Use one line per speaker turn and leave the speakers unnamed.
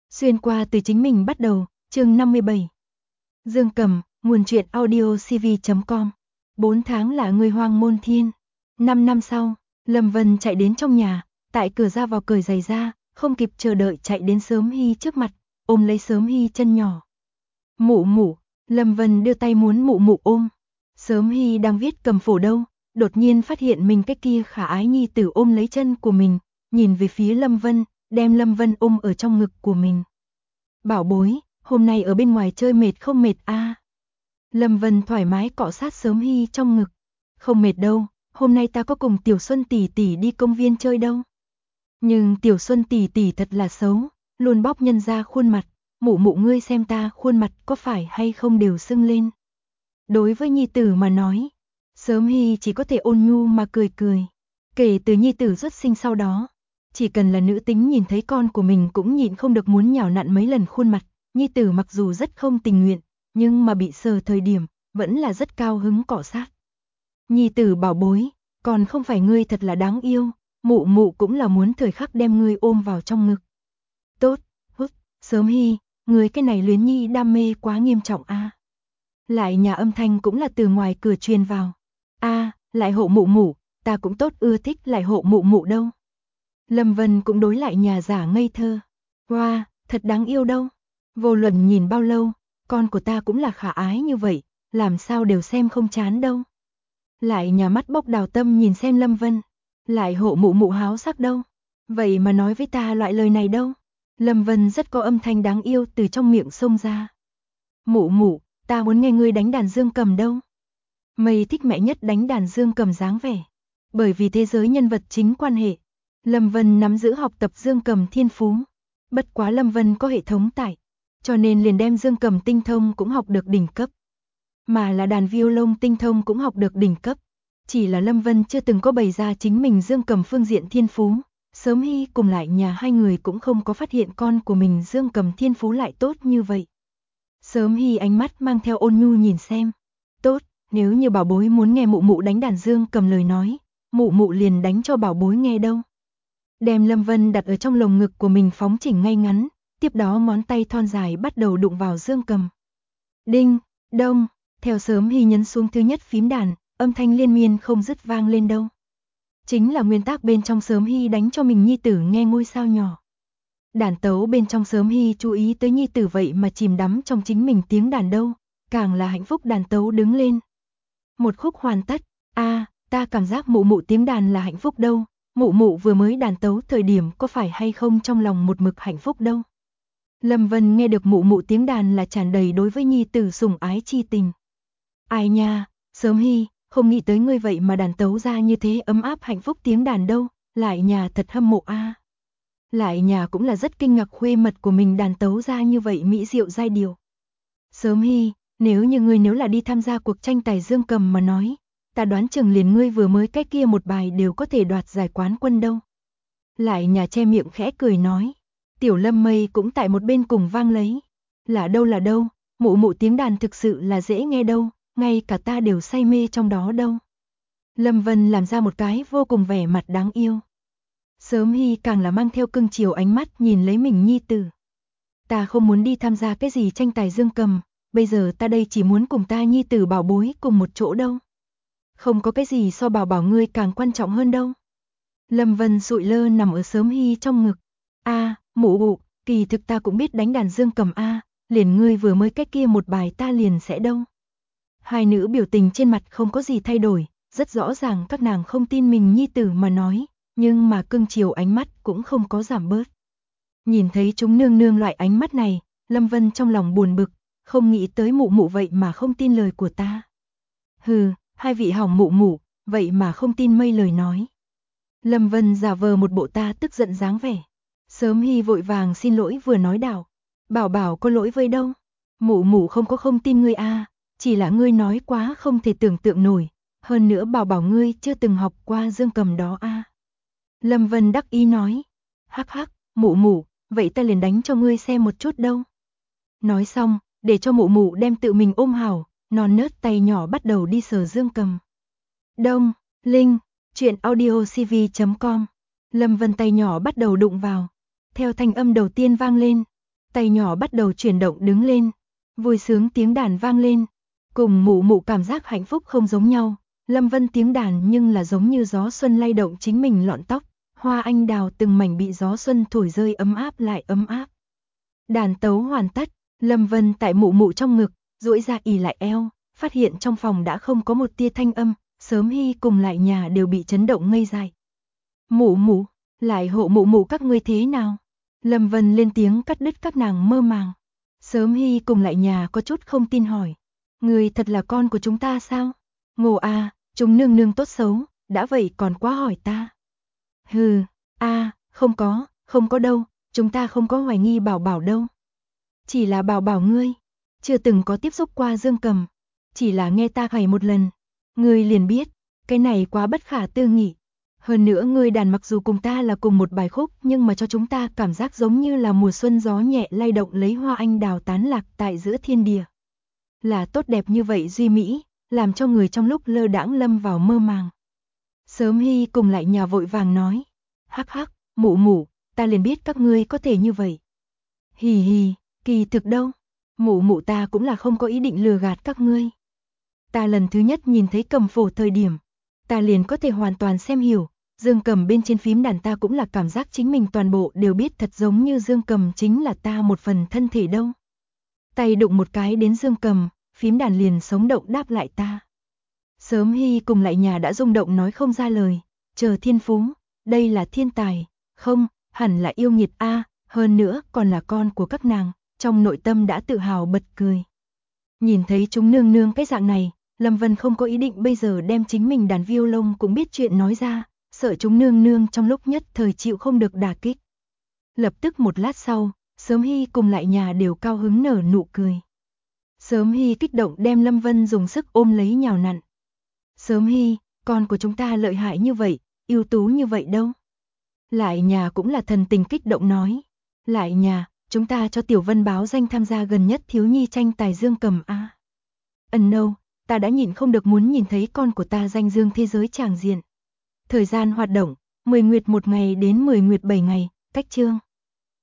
Xuyên qua từ chính mình bắt đầu, chương 57. Dương Cầm, nguồn truyện audio cv.com. 4 tháng là người hoang môn thiên. 5 năm sau, Lâm Vân chạy đến trong nhà, tại cửa ra vào cởi giày ra, không kịp chờ đợi chạy đến Sớm Hy trước mặt, ôm lấy Sớm Hy chân nhỏ. Mụ mụ, Lâm Vân đưa tay muốn mụ mụ ôm. Sớm Hy đang viết cầm phổ đâu, đột nhiên phát hiện mình cái kia khả ái nhi tử ôm lấy chân của mình, nhìn về phía Lâm Vân, đem Lâm Vân ôm ở trong ngực của mình. Bảo bối, hôm nay ở bên ngoài chơi mệt không mệt a? Lâm Vân thoải mái cọ sát Sớm Hy trong ngực. Không mệt đâu, hôm nay ta có cùng Tiểu Xuân tỷ tỷ đi công viên chơi đâu. Nhưng Tiểu Xuân tỷ tỷ thật là xấu, luôn bóp nhân ra khuôn mặt, mụ mụ ngươi xem ta khuôn mặt có phải hay không đều sưng lên. Đối với nhi tử mà nói, Sớm Hy chỉ có thể ôn nhu mà cười cười. Kể từ nhi tử xuất sinh sau đó, chỉ cần là nữ tính nhìn thấy con của mình cũng nhịn không được muốn nhào nặn mấy lần khuôn mặt. Nhi tử mặc dù rất không tình nguyện, nhưng mà bị sờ thời điểm, vẫn là rất cao hứng cọ sát. Nhi tử bảo bối, còn không phải ngươi thật là đáng yêu, mụ mụ cũng là muốn thời khắc đem ngươi ôm vào trong ngực. Tốt, hút, Sớm Hy, ngươi cái này luyến nhi đam mê quá nghiêm trọng a. Lại nhà âm thanh cũng là từ ngoài cửa truyền vào. A, lại hộ mụ mụ, ta cũng tốt ưa thích lại hộ mụ mụ đâu. Lâm Vân cũng đối lại nhà giả ngây thơ. Wow, thật đáng yêu đâu. Vô luận nhìn bao lâu, con của ta cũng là khả ái như vậy, làm sao đều xem không chán đâu. Lại nhà mắt bốc đào tâm nhìn xem Lâm Vân. Lại hộ mụ mụ háo sắc đâu. Vậy mà nói với ta loại lời này đâu. Lâm Vân rất có âm thanh đáng yêu từ trong miệng xông ra. Mụ mụ, ta muốn nghe ngươi đánh đàn dương cầm đâu. Mây thích mẹ nhất đánh đàn dương cầm dáng vẻ. Bởi vì thế giới nhân vật chính quan hệ, Lâm Vân nắm giữ học tập dương cầm thiên phú. Bất quá Lâm Vân có hệ thống tải, cho nên liền đem dương cầm tinh thông cũng học được đỉnh cấp. Mà là đàn violon tinh thông cũng học được đỉnh cấp. Chỉ là Lâm Vân chưa từng có bày ra chính mình dương cầm phương diện thiên phú. Sớm Hy cùng lại nhà hai người cũng không có phát hiện con của mình dương cầm thiên phú lại tốt như vậy. Sớm Hy ánh mắt mang theo ôn nhu nhìn xem. Tốt, nếu như bảo bối muốn nghe mụ mụ đánh đàn dương cầm lời nói, mụ mụ liền đánh cho bảo bối nghe đâu. Đem Lâm Vân đặt ở trong lồng ngực của mình phóng chỉnh ngay ngắn, tiếp đó ngón tay thon dài bắt đầu đụng vào dương cầm. Đinh, đông, theo Sớm Hy nhấn xuống thứ nhất phím đàn, âm thanh liên miên không dứt vang lên đâu. Chính là nguyên tắc bên trong Sớm Hy đánh cho mình nhi tử nghe ngôi sao nhỏ. Đàn tấu bên trong Sớm Hy chú ý tới nhi tử vậy mà chìm đắm trong chính mình tiếng đàn đâu, càng là hạnh phúc đàn tấu đứng lên. Một khúc hoàn tất, ta cảm giác mụ mụ tiếng đàn là hạnh phúc đâu, mụ mụ vừa mới đàn tấu thời điểm có phải hay không trong lòng một mực hạnh phúc đâu. Lâm Vân nghe được mụ mụ tiếng đàn là tràn đầy đối với nhi tử sủng ái chi tình. Ai nha, Sớm Hy, không nghĩ tới ngươi vậy mà đàn tấu ra như thế ấm áp hạnh phúc tiếng đàn đâu, lại nhà thật hâm mộ a. Lại nhà cũng là rất kinh ngạc khuê mật của mình đàn tấu ra như vậy mỹ diệu giai điệu. Sớm Hy, nếu như ngươi nếu là đi tham gia cuộc tranh tài dương cầm mà nói, ta đoán chừng liền ngươi vừa mới cái kia một bài đều có thể đoạt giải quán quân đâu. Lại nhà che miệng khẽ cười nói. Tiểu Lâm Mây cũng tại một bên cùng vang lấy. Là đâu, mụ mụ tiếng đàn thực sự là dễ nghe đâu, ngay cả ta đều say mê trong đó đâu. Lâm Vân làm ra một cái vô cùng vẻ mặt đáng yêu. Sớm Hy càng là mang theo cưng chiều ánh mắt nhìn lấy mình nhi tử. Ta không muốn đi tham gia cái gì tranh tài dương cầm, bây giờ ta đây chỉ muốn cùng ta nhi tử bảo bối cùng một chỗ đâu. Không có cái gì so bảo bảo ngươi càng quan trọng hơn đâu. Lâm Vân sụi lơ nằm ở Sớm Hy trong ngực. Mụ mụ, kỳ thực ta cũng biết đánh đàn dương cầm liền ngươi vừa mới cái kia một bài ta liền sẽ đâu. Hai nữ biểu tình trên mặt không có gì thay đổi, rất rõ ràng các nàng không tin mình nhi tử mà nói, nhưng mà cưng chiều ánh mắt cũng không có giảm bớt. Nhìn thấy chúng nương nương loại ánh mắt này, Lâm Vân trong lòng buồn bực, không nghĩ tới mụ mụ vậy mà không tin lời của ta. Hừ, hai vị hỏng mụ mụ, vậy mà không tin mây lời nói. Lâm Vân giả vờ một bộ ta tức giận dáng vẻ. Sớm Hy vội vàng xin lỗi vừa nói đảo. Bảo bảo có lỗi với đâu. Mụ mụ không tin ngươi chỉ là ngươi nói quá không thể tưởng tượng nổi. Hơn nữa bảo bảo ngươi chưa từng học qua dương cầm đó Lâm Vân đắc ý nói. Hắc hắc, mụ mụ, vậy ta liền đánh cho ngươi xem một chút đâu. Nói xong, để cho mụ mụ đem tự mình ôm hảo, non nớt tay nhỏ bắt đầu đi sờ dương cầm. Đông, Linh, truyện audio cv.com. Lâm Vân tay nhỏ bắt đầu đụng vào. Theo thanh âm đầu tiên vang lên, tay nhỏ bắt đầu chuyển động đứng lên, vui sướng tiếng đàn vang lên, cùng mụ mụ cảm giác hạnh phúc không giống nhau. Lâm Vân tiếng đàn nhưng là giống như gió xuân lay động chính mình lọn tóc, hoa anh đào từng mảnh bị gió xuân thổi rơi ấm áp lại ấm áp. Đàn tấu hoàn tất, Lâm Vân tại mụ mụ trong ngực, duỗi ra ỉ lại eo, phát hiện trong phòng đã không có một tia thanh âm, Sớm Hy cùng Lại Nhà đều bị chấn động ngây dại. Mụ mụ, Lại Hộ mụ mụ các ngươi thế nào? Lâm Vân lên tiếng cắt đứt các nàng mơ màng. Sớm Hy cùng Lại Nhà có chút không tin hỏi. Người thật là con của chúng ta sao? Ngô a, chúng nương nương tốt xấu, đã vậy còn quá hỏi ta. Hừ, không có đâu, chúng ta không có hoài nghi Bảo Bảo đâu. Chỉ là Bảo Bảo ngươi, chưa từng có tiếp xúc qua Dương Cầm, chỉ là nghe ta hỏi một lần, ngươi liền biết, cái này quá bất khả tư nghị. Hơn nữa ngươi đàn mặc dù cùng ta là cùng một bài khúc nhưng mà cho chúng ta cảm giác giống như là mùa xuân gió nhẹ lay động lấy hoa anh đào tán lạc tại giữa thiên địa. Là tốt đẹp như vậy duy mỹ, làm cho người trong lúc lơ đãng lâm vào mơ màng. Sớm Hy cùng Lại Nhà vội vàng nói, hắc hắc, mụ mụ, ta liền biết các ngươi có thể như vậy. Hì hì, kỳ thực đâu, mụ mụ ta cũng là không có ý định lừa gạt các ngươi. Ta lần thứ nhất nhìn thấy cầm phổ thời điểm, ta liền có thể hoàn toàn xem hiểu, Dương Cầm bên trên phím đàn ta cũng là cảm giác chính mình toàn bộ đều biết thật giống như Dương Cầm chính là ta một phần thân thể đâu. Tay đụng một cái đến Dương Cầm, phím đàn liền sống động đáp lại ta. Sớm Hy cùng Lại Nhà đã rung động nói không ra lời, chờ thiên phú, đây là thiên tài, không, hẳn là yêu nghiệt a, hơn nữa còn là con của các nàng, trong nội tâm đã tự hào bật cười. Nhìn thấy chúng nương nương cái dạng này, Lâm Vân không có ý định bây giờ đem chính mình đàn violon cũng biết chuyện nói ra, sợ chúng nương nương trong lúc nhất thời chịu không được đả kích. Lập tức một lát sau, Sớm Hy cùng Lại Nhà đều cao hứng nở nụ cười. Sớm Hy kích động đem Lâm Vân dùng sức ôm lấy nhào nặn. Sớm Hy, con của chúng ta lợi hại như vậy, ưu tú như vậy đâu. Lại Nhà cũng là thần tình kích động nói. Lại Nhà, chúng ta cho Tiểu Vân báo danh tham gia gần nhất thiếu nhi tranh tài Dương Cầm a. No, ta đã nhịn không được muốn nhìn thấy con của ta danh dương thế giới tràng diện. Thời gian hoạt động, 10 nguyệt 1 ngày đến 10 nguyệt 7 ngày, cách chương.